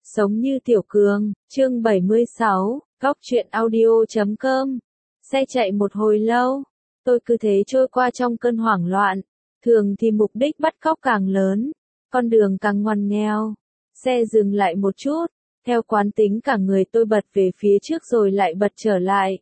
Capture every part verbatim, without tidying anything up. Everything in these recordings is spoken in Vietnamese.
Sống như Tiểu Cường, chương bảy mươi sáu, góc truyện audio chấm com. Xe chạy một hồi lâu, tôi cứ thế trôi qua trong cơn hoảng loạn. Thường thì mục đích bắt cóc càng lớn, con đường càng ngoằn nghèo. Xe dừng lại một chút, theo quán tính cả người tôi bật về phía trước rồi lại bật trở lại.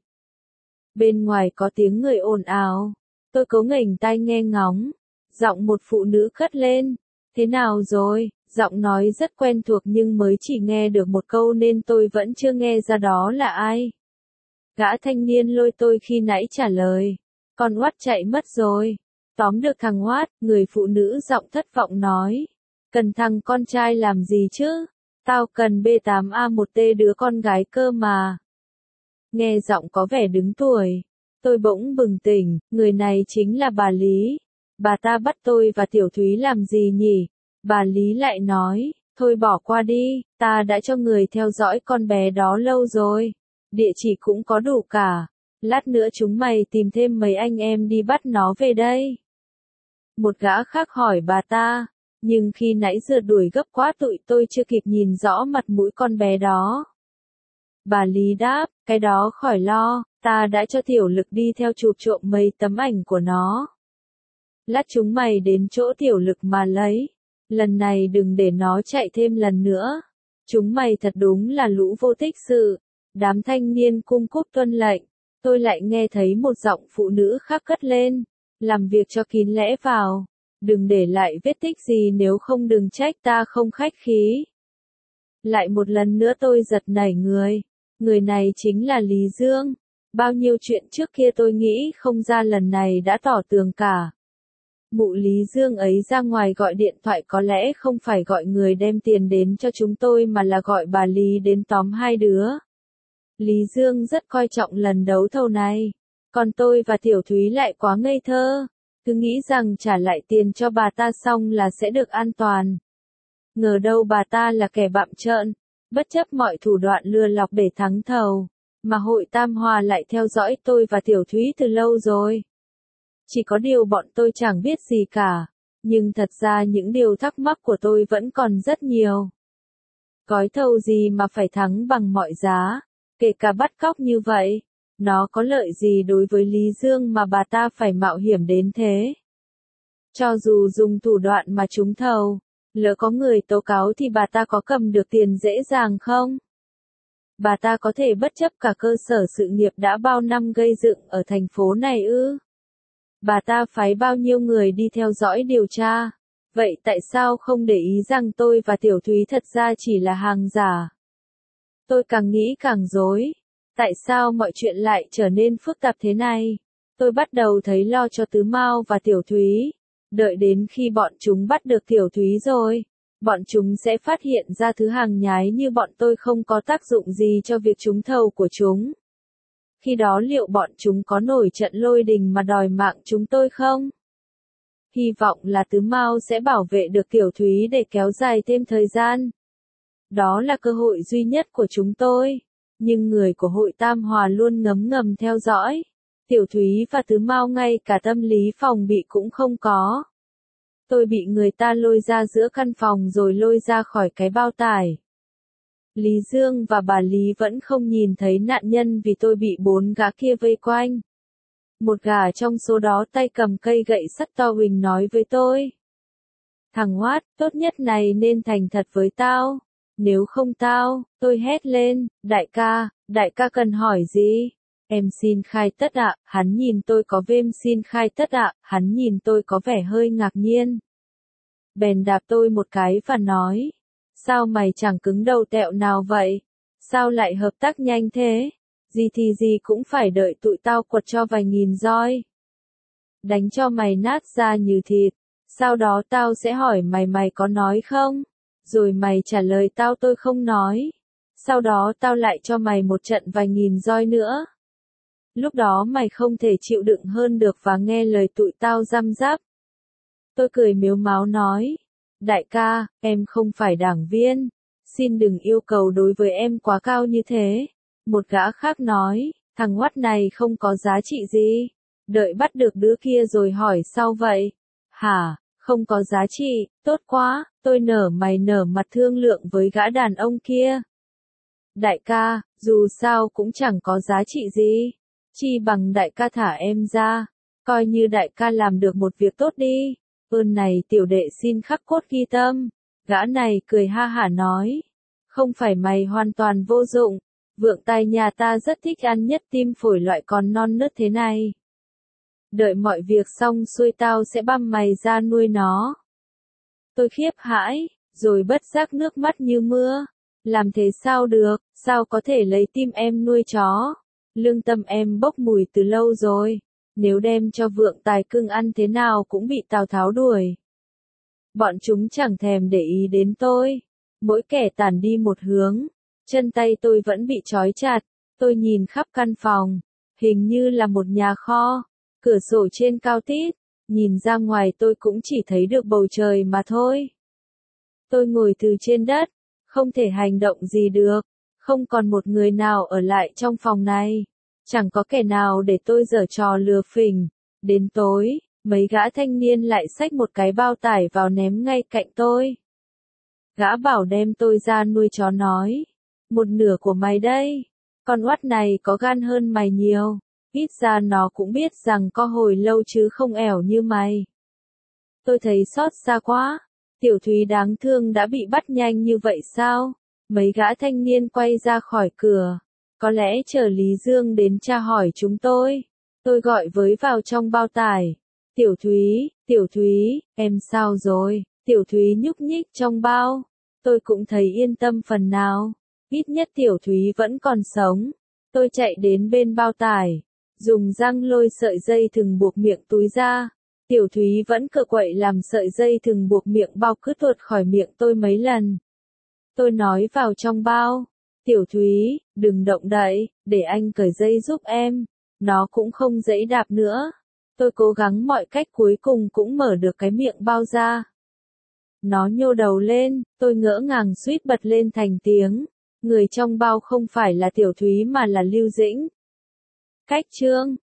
Bên ngoài có tiếng người ồn ào, tôi cố nghềnh tai nghe ngóng. Giọng một phụ nữ cất lên, thế nào rồi? Giọng nói rất quen thuộc nhưng mới chỉ nghe được một câu nên tôi vẫn chưa nghe ra đó là ai. Gã thanh niên lôi tôi khi nãy trả lời, con Oát chạy mất rồi. Tóm được thằng Oát, người phụ nữ giọng thất vọng nói. Cần thằng con trai làm gì chứ? Tao cần B tám A một T đứa con gái cơ mà. Nghe giọng có vẻ đứng tuổi. Tôi bỗng bừng tỉnh, người này chính là bà Lý. Bà ta bắt tôi và Tiểu Thúy làm gì nhỉ? Bà Lý lại nói, thôi bỏ qua đi, ta đã cho người theo dõi con bé đó lâu rồi. Địa chỉ cũng có đủ cả. Lát nữa chúng mày tìm thêm mấy anh em đi bắt nó về đây. Một gã khác hỏi bà ta, nhưng khi nãy giờ đuổi gấp quá tụi tôi chưa kịp nhìn rõ mặt mũi con bé đó. Bà Lý đáp, cái đó khỏi lo, ta đã cho Tiểu Lực đi theo chụp trộm mấy tấm ảnh của nó. Lát chúng mày đến chỗ Tiểu Lực mà lấy. Lần này đừng để nó chạy thêm lần nữa. Chúng mày thật đúng là lũ vô tích sự. Đám thanh niên cung cúp tuân lệnh. Tôi lại nghe thấy một giọng phụ nữ khác cất lên. Làm việc cho kín lẽ vào. Đừng để lại vết tích gì nếu không đừng trách ta không khách khí. Lại một lần nữa tôi giật nảy người. Người này chính là Lý Dương. Bao nhiêu chuyện trước kia tôi nghĩ không ra lần này đã tỏ tường cả. Mụ Lý Dương ấy ra ngoài gọi điện thoại có lẽ không phải gọi người đem tiền đến cho chúng tôi mà là gọi bà Lý đến tóm hai đứa. Lý Dương rất coi trọng lần đấu thầu này. Còn tôi và Tiểu Thúy lại quá ngây thơ. Cứ nghĩ rằng trả lại tiền cho bà ta xong là sẽ được an toàn. Ngờ đâu bà ta là kẻ bặm trợn. Bất chấp mọi thủ đoạn lừa lọc để thắng thầu. Mà hội Tam Hòa lại theo dõi tôi và Tiểu Thúy từ lâu rồi. Chỉ có điều bọn tôi chẳng biết gì cả, nhưng thật ra những điều thắc mắc của tôi vẫn còn rất nhiều. Gói thầu gì mà phải thắng bằng mọi giá, kể cả bắt cóc như vậy, nó có lợi gì đối với Lý Dương mà bà ta phải mạo hiểm đến thế? Cho dù dùng thủ đoạn mà trúng thầu, lỡ có người tố cáo thì bà ta có cầm được tiền dễ dàng không? Bà ta có thể bất chấp cả cơ sở sự nghiệp đã bao năm gây dựng ở thành phố này ư? Bà ta phái bao nhiêu người đi theo dõi điều tra. Vậy tại sao không để ý rằng tôi và Tiểu Thúy thật ra chỉ là hàng giả? Tôi càng nghĩ càng rối. Tại sao mọi chuyện lại trở nên phức tạp thế này? Tôi bắt đầu thấy lo cho Tứ Mao và Tiểu Thúy. Đợi đến khi bọn chúng bắt được Tiểu Thúy rồi, bọn chúng sẽ phát hiện ra thứ hàng nhái như bọn tôi không có tác dụng gì cho việc trúng thầu của chúng. Khi đó liệu bọn chúng có nổi trận lôi đình mà đòi mạng chúng tôi không? Hy vọng là Tứ Mao sẽ bảo vệ được Tiểu Thúy để kéo dài thêm thời gian. Đó là cơ hội duy nhất của chúng tôi. Nhưng người của hội Tam Hòa luôn ngấm ngầm theo dõi. Tiểu Thúy và Tứ Mao ngay cả tâm lý phòng bị cũng không có. Tôi bị người ta lôi ra giữa căn phòng rồi lôi ra khỏi cái bao tải. Lý Dương và bà Lý vẫn không nhìn thấy nạn nhân vì tôi bị bốn gã kia vây quanh. Một gã trong số đó tay cầm cây gậy sắt to huỳnh nói với tôi. Thằng Oát, tốt nhất này nên thành thật với tao. Nếu không tao, tôi hét lên, đại ca, đại ca cần hỏi gì? Em xin khai tất ạ, hắn nhìn tôi có vêm xin khai tất ạ, hắn nhìn tôi có vẻ hơi ngạc nhiên. Bèn đạp tôi một cái và nói. Sao mày chẳng cứng đầu tẹo nào vậy? Sao lại hợp tác nhanh thế? Gì thì gì cũng phải đợi tụi tao quật cho vài nghìn roi. Đánh cho mày nát ra như thịt. Sau đó tao sẽ hỏi mày mày có nói không? Rồi mày trả lời tao tôi không nói. Sau đó tao lại cho mày một trận vài nghìn roi nữa. Lúc đó mày không thể chịu đựng hơn được và nghe lời tụi tao răm rắp. Tôi cười mếu máo nói. Đại ca, em không phải đảng viên. Xin đừng yêu cầu đối với em quá cao như thế. Một gã khác nói, thằng Oát này không có giá trị gì. Đợi bắt được đứa kia rồi hỏi sau vậy. Hả, Không có giá trị, tốt quá, tôi nở mày nở mặt thương lượng với gã đàn ông kia. Đại ca, dù sao cũng chẳng có giá trị gì. Chi bằng đại ca thả em ra. Coi như đại ca làm được một việc tốt đi. Ơn này tiểu đệ xin khắc cốt ghi tâm. Gã này cười ha hả nói. Không phải mày hoàn toàn vô dụng. Vượng tài nhà ta rất thích ăn nhất tim phổi loại còn non nớt thế này. Đợi mọi việc xong xuôi tao sẽ băm mày ra nuôi nó. Tôi khiếp hãi, rồi bất giác nước mắt như mưa. Làm thế sao được, sao có thể lấy tim em nuôi chó? Lương tâm em bốc mùi từ lâu rồi. Nếu đem cho vượng tài cưng ăn thế nào cũng bị Tào Tháo đuổi. Bọn chúng chẳng thèm để ý đến tôi. Mỗi kẻ tản đi một hướng. Chân tay tôi vẫn bị trói chặt. Tôi nhìn khắp căn phòng. Hình như là một nhà kho. Cửa sổ trên cao tít. Nhìn ra ngoài tôi cũng chỉ thấy được bầu trời mà thôi. Tôi ngồi từ trên đất. Không thể hành động gì được. Không còn một người nào ở lại trong phòng này. Chẳng có kẻ nào để tôi giở trò lừa phỉnh. Đến tối, mấy gã thanh niên lại xách một cái bao tải vào ném ngay cạnh tôi. Gã bảo đem tôi ra nuôi chó nói. Một nửa của mày đây. Con oắt này có gan hơn mày nhiều. Ít ra nó cũng biết rằng có hồi lâu chứ không ẻo như mày. Tôi thấy xót xa quá. Tiểu Thúy đáng thương đã bị bắt nhanh như vậy sao? Mấy gã thanh niên quay ra khỏi cửa. Có lẽ chờ Lý Dương đến tra hỏi chúng tôi. Tôi gọi với vào trong bao tải. Tiểu Thúy, Tiểu Thúy, em sao rồi? Tiểu Thúy nhúc nhích trong bao. Tôi cũng thấy yên tâm phần nào. Ít nhất Tiểu Thúy vẫn còn sống. Tôi chạy đến bên bao tải. Dùng răng lôi sợi dây thừng buộc miệng túi ra. Tiểu Thúy vẫn cựa quậy làm sợi dây thừng buộc miệng bao cứ tuột khỏi miệng tôi mấy lần. Tôi nói vào trong bao. Tiểu Thúy, đừng động đậy, để anh cởi dây giúp em. Nó cũng không dễ đạp nữa. Tôi cố gắng mọi cách cuối cùng cũng mở được cái miệng bao ra. Nó nhô đầu lên, tôi ngỡ ngàng suýt bật lên thành tiếng. Người trong bao không phải là Tiểu Thúy mà là Lưu Dĩnh. Cách chương